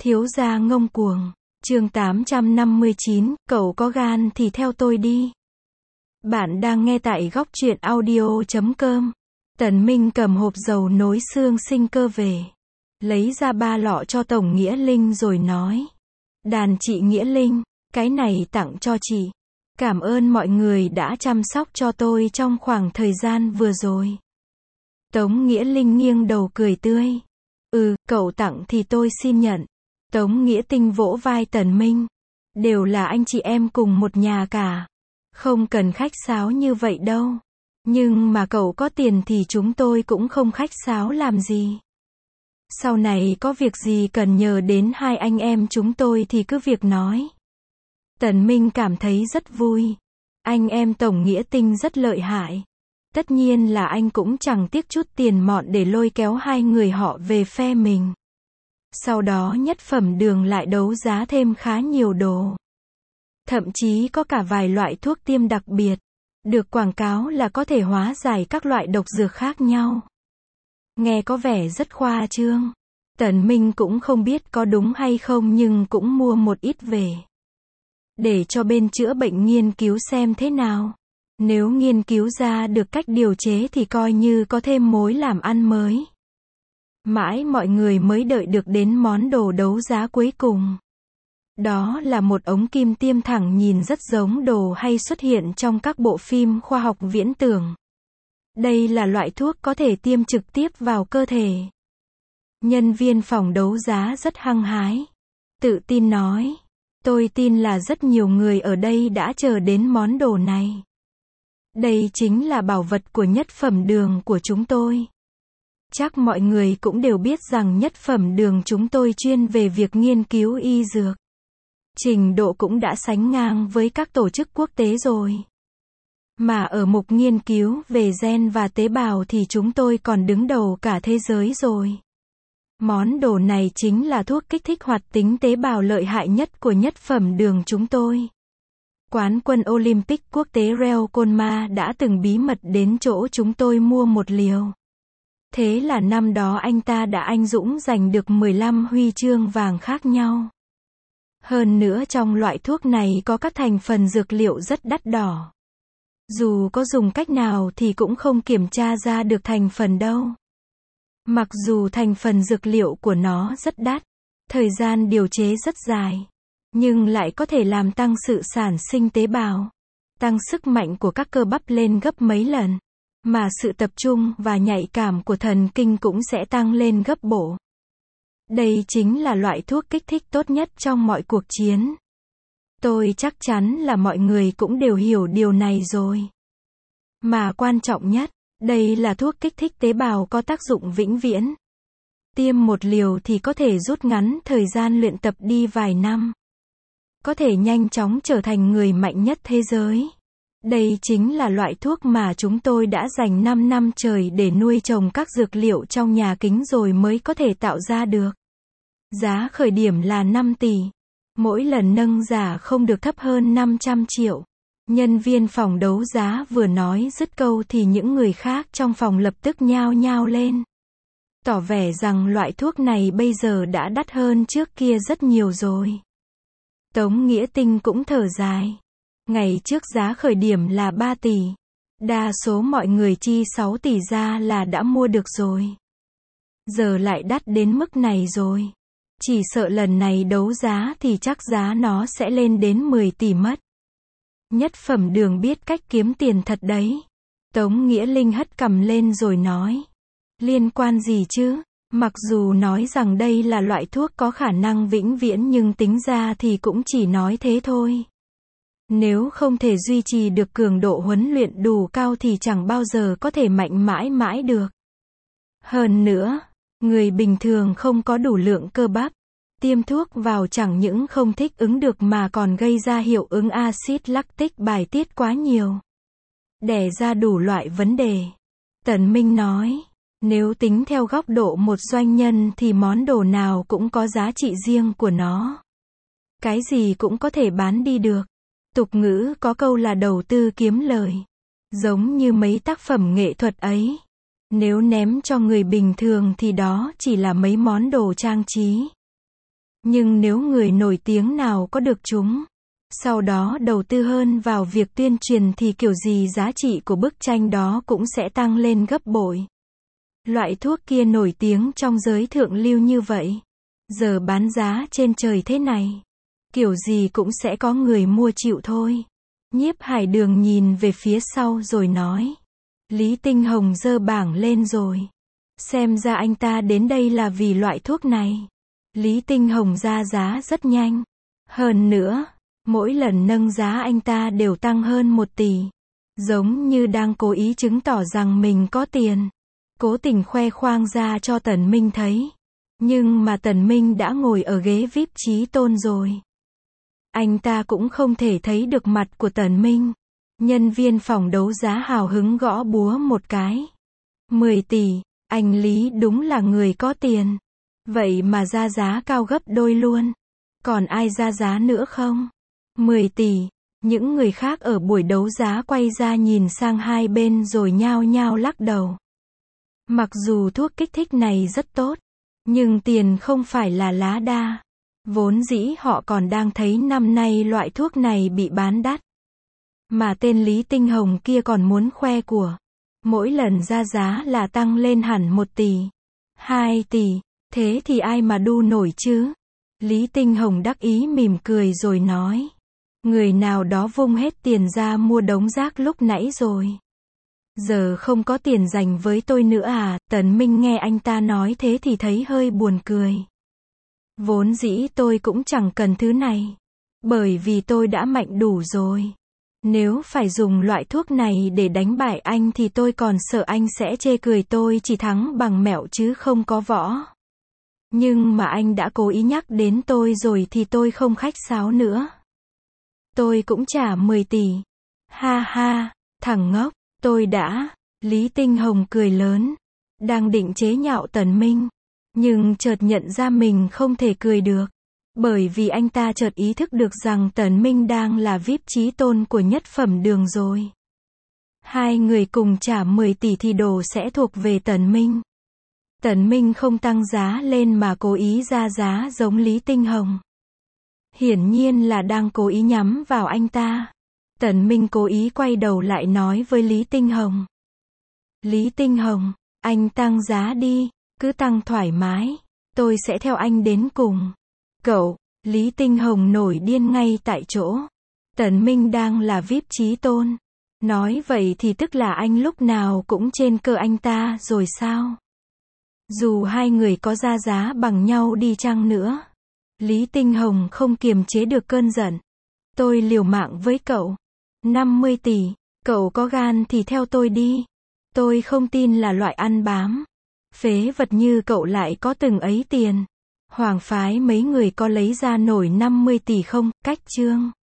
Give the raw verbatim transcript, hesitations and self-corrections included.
Thiếu gia ngông cuồng. Chương tám trăm năm mươi chín, cậu có gan thì theo tôi đi. Bạn đang nghe tại góc truyện audio chấm com. Tần Minh cầm hộp dầu nối xương sinh cơ về. Lấy ra ba lọ cho Tổng Nghĩa Linh rồi nói. Đàn chị Nghĩa Linh, cái này tặng cho chị. Cảm ơn mọi người đã chăm sóc cho tôi trong khoảng thời gian vừa rồi. Tống Nghĩa Linh nghiêng đầu cười tươi. Ừ, cậu tặng thì tôi xin nhận. Tống Nghĩa Tinh vỗ vai Tần Minh. Đều là anh chị em cùng một nhà cả. Không cần khách sáo như vậy đâu. Nhưng mà cậu có tiền thì chúng tôi cũng không khách sáo làm gì. Sau này có việc gì cần nhờ đến hai anh em chúng tôi thì cứ việc nói. Tần Minh cảm thấy rất vui. Anh em Tổng Nghĩa Tinh rất lợi hại. Tất nhiên là anh cũng chẳng tiếc chút tiền mọn để lôi kéo hai người họ về phe mình. Sau đó Nhất Phẩm Đường lại đấu giá thêm khá nhiều đồ. Thậm chí có cả vài loại thuốc tiêm đặc biệt, được quảng cáo là có thể hóa giải các loại độc dược khác nhau. Nghe có vẻ rất khoa trương. Tần Minh cũng không biết có đúng hay không nhưng cũng mua một ít về. Để cho bên chữa bệnh nghiên cứu xem thế nào. Nếu nghiên cứu ra được cách điều chế thì coi như có thêm mối làm ăn mới. Mãi mọi người mới đợi được đến món đồ đấu giá cuối cùng. Đó là một ống kim tiêm thẳng nhìn rất giống đồ hay xuất hiện trong các bộ phim khoa học viễn tưởng. Đây là loại thuốc có thể tiêm trực tiếp vào cơ thể. Nhân viên phòng đấu giá rất hăng hái. Tự tin nói. Tôi tin là rất nhiều người ở đây đã chờ đến món đồ này. Đây chính là bảo vật của Nhất Phẩm Đường của chúng tôi. Chắc mọi người cũng đều biết rằng Nhất Phẩm Đường chúng tôi chuyên về việc nghiên cứu y dược. Trình độ cũng đã sánh ngang với các tổ chức quốc tế rồi. Mà ở mục nghiên cứu về gen và tế bào thì chúng tôi còn đứng đầu cả thế giới rồi. Món đồ này chính là thuốc kích thích hoạt tính tế bào lợi hại nhất của Nhất Phẩm Đường chúng tôi. Quán quân Olympic quốc tế Reo Conma đã từng bí mật đến chỗ chúng tôi mua một liều. Thế là năm đó anh ta đã anh dũng giành được mười lăm huy chương vàng khác nhau. Hơn nữa trong loại thuốc này có các thành phần dược liệu rất đắt đỏ. Dù có dùng cách nào thì cũng không kiểm tra ra được thành phần đâu. Mặc dù thành phần dược liệu của nó rất đắt, thời gian điều chế rất dài, nhưng lại có thể làm tăng sự sản sinh tế bào, tăng sức mạnh của các cơ bắp lên gấp mấy lần, mà sự tập trung và nhạy cảm của thần kinh cũng sẽ tăng lên gấp bội. Đây chính là loại thuốc kích thích tốt nhất trong mọi cuộc chiến. Tôi chắc chắn là mọi người cũng đều hiểu điều này rồi. Mà quan trọng nhất, đây là thuốc kích thích tế bào có tác dụng vĩnh viễn. Tiêm một liều thì có thể rút ngắn thời gian luyện tập đi vài năm. Có thể nhanh chóng trở thành người mạnh nhất thế giới. Đây chính là loại thuốc mà chúng tôi đã dành năm năm trời để nuôi trồng các dược liệu trong nhà kính rồi mới có thể tạo ra được. Giá khởi điểm là năm tỷ. Mỗi lần nâng giá không được thấp hơn năm trăm triệu. Nhân viên phòng đấu giá vừa nói dứt câu thì những người khác trong phòng lập tức nhao nhao lên. Tỏ vẻ rằng loại thuốc này bây giờ đã đắt hơn trước kia rất nhiều rồi. Tống Nghĩa Tinh cũng thở dài. Ngày trước giá khởi điểm là ba tỷ. Đa số mọi người chi sáu tỷ ra là đã mua được rồi. Giờ lại đắt đến mức này rồi. Chỉ sợ lần này đấu giá thì chắc giá nó sẽ lên đến mười tỷ mất. Nhất Phẩm Đường biết cách kiếm tiền thật đấy. Tống Nghĩa Linh hất cằm lên rồi nói. Liên quan gì chứ? Mặc dù nói rằng đây là loại thuốc có khả năng vĩnh viễn nhưng tính ra thì cũng chỉ nói thế thôi. Nếu không thể duy trì được cường độ huấn luyện đủ cao thì chẳng bao giờ có thể mạnh mãi mãi được. Hơn nữa, người bình thường không có đủ lượng cơ bắp. Tiêm thuốc vào chẳng những không thích ứng được mà còn gây ra hiệu ứng axit lactic bài tiết quá nhiều. Đẻ ra đủ loại vấn đề. Tần Minh nói, nếu tính theo góc độ một doanh nhân thì món đồ nào cũng có giá trị riêng của nó. Cái gì cũng có thể bán đi được. Tục ngữ có câu là đầu tư kiếm lời. Giống như mấy tác phẩm nghệ thuật ấy. Nếu ném cho người bình thường thì đó chỉ là mấy món đồ trang trí. Nhưng nếu người nổi tiếng nào có được chúng, sau đó đầu tư hơn vào việc tuyên truyền thì kiểu gì giá trị của bức tranh đó cũng sẽ tăng lên gấp bội. Loại thuốc kia nổi tiếng trong giới thượng lưu như vậy, giờ bán giá trên trời thế này, kiểu gì cũng sẽ có người mua chịu thôi. Nhiếp Hải Đường nhìn về phía sau rồi nói. Lý Tinh Hồng giơ bảng lên rồi. Xem ra anh ta đến đây là vì loại thuốc này. Lý Tinh Hồng ra giá rất nhanh. Hơn nữa, mỗi lần nâng giá anh ta đều tăng hơn một tỷ. Giống như đang cố ý chứng tỏ rằng mình có tiền. Cố tình khoe khoang ra cho Tần Minh thấy. Nhưng mà Tần Minh đã ngồi ở ghế vi ai pi chí tôn rồi. Anh ta cũng không thể thấy được mặt của Tần Minh. Nhân viên phòng đấu giá hào hứng gõ búa một cái. mười tỷ, anh Lý đúng là người có tiền. Vậy mà ra giá cao gấp đôi luôn. Còn ai ra giá nữa không? mười tỷ. Những người khác ở buổi đấu giá quay ra nhìn sang hai bên rồi nhao nhao lắc đầu. Mặc dù thuốc kích thích này rất tốt, nhưng tiền không phải là lá đa. Vốn dĩ họ còn đang thấy năm nay loại thuốc này bị bán đắt. Mà tên Lý Tinh Hồng kia còn muốn khoe của. Mỗi lần ra giá là tăng lên hẳn một tỷ, hai tỷ, thế thì ai mà đu nổi chứ? Lý Tinh Hồng đắc ý mỉm cười rồi nói. Người nào đó vung hết tiền ra mua đống rác lúc nãy rồi. Giờ không có tiền dành với tôi nữa à? Tần Minh nghe anh ta nói thế thì thấy hơi buồn cười. Vốn dĩ tôi cũng chẳng cần thứ này. Bởi vì tôi đã mạnh đủ rồi. Nếu phải dùng loại thuốc này để đánh bại anh thì tôi còn sợ anh sẽ chê cười tôi chỉ thắng bằng mẹo chứ không có võ. Nhưng mà anh đã cố ý nhắc đến tôi rồi thì tôi không khách sáo nữa. Tôi cũng trả mười tỷ. Ha ha, thằng ngốc, tôi đã. Lý Tinh Hồng cười lớn. Đang định chế nhạo Tần Minh. Nhưng chợt nhận ra mình không thể cười được. Bởi vì anh ta chợt ý thức được rằng Tần Minh đang là vi ai pi chí tôn của Nhất Phẩm Đường rồi. Hai người cùng trả mười tỷ thì đồ sẽ thuộc về Tần Minh. Tần Minh không tăng giá lên mà cố ý ra giá giống Lý Tinh Hồng. Hiển nhiên là đang cố ý nhắm vào anh ta. Tần Minh cố ý quay đầu lại nói với Lý Tinh Hồng. Lý Tinh Hồng, anh tăng giá đi, cứ tăng thoải mái. Tôi sẽ theo anh đến cùng. Cậu, Lý Tinh Hồng nổi điên ngay tại chỗ. Tần Minh đang là vi ai pi chí tôn. Nói vậy thì tức là anh lúc nào cũng trên cơ anh ta rồi sao? Dù hai người có ra giá bằng nhau đi chăng nữa. Lý Tinh Hồng không kiềm chế được cơn giận. Tôi liều mạng với cậu. năm mươi tỷ, cậu có gan thì theo tôi đi. Tôi không tin là loại ăn bám. Phế vật như cậu lại có từng ấy tiền. Hoàng phái mấy người có lấy ra nổi năm mươi tỷ không? Cách chương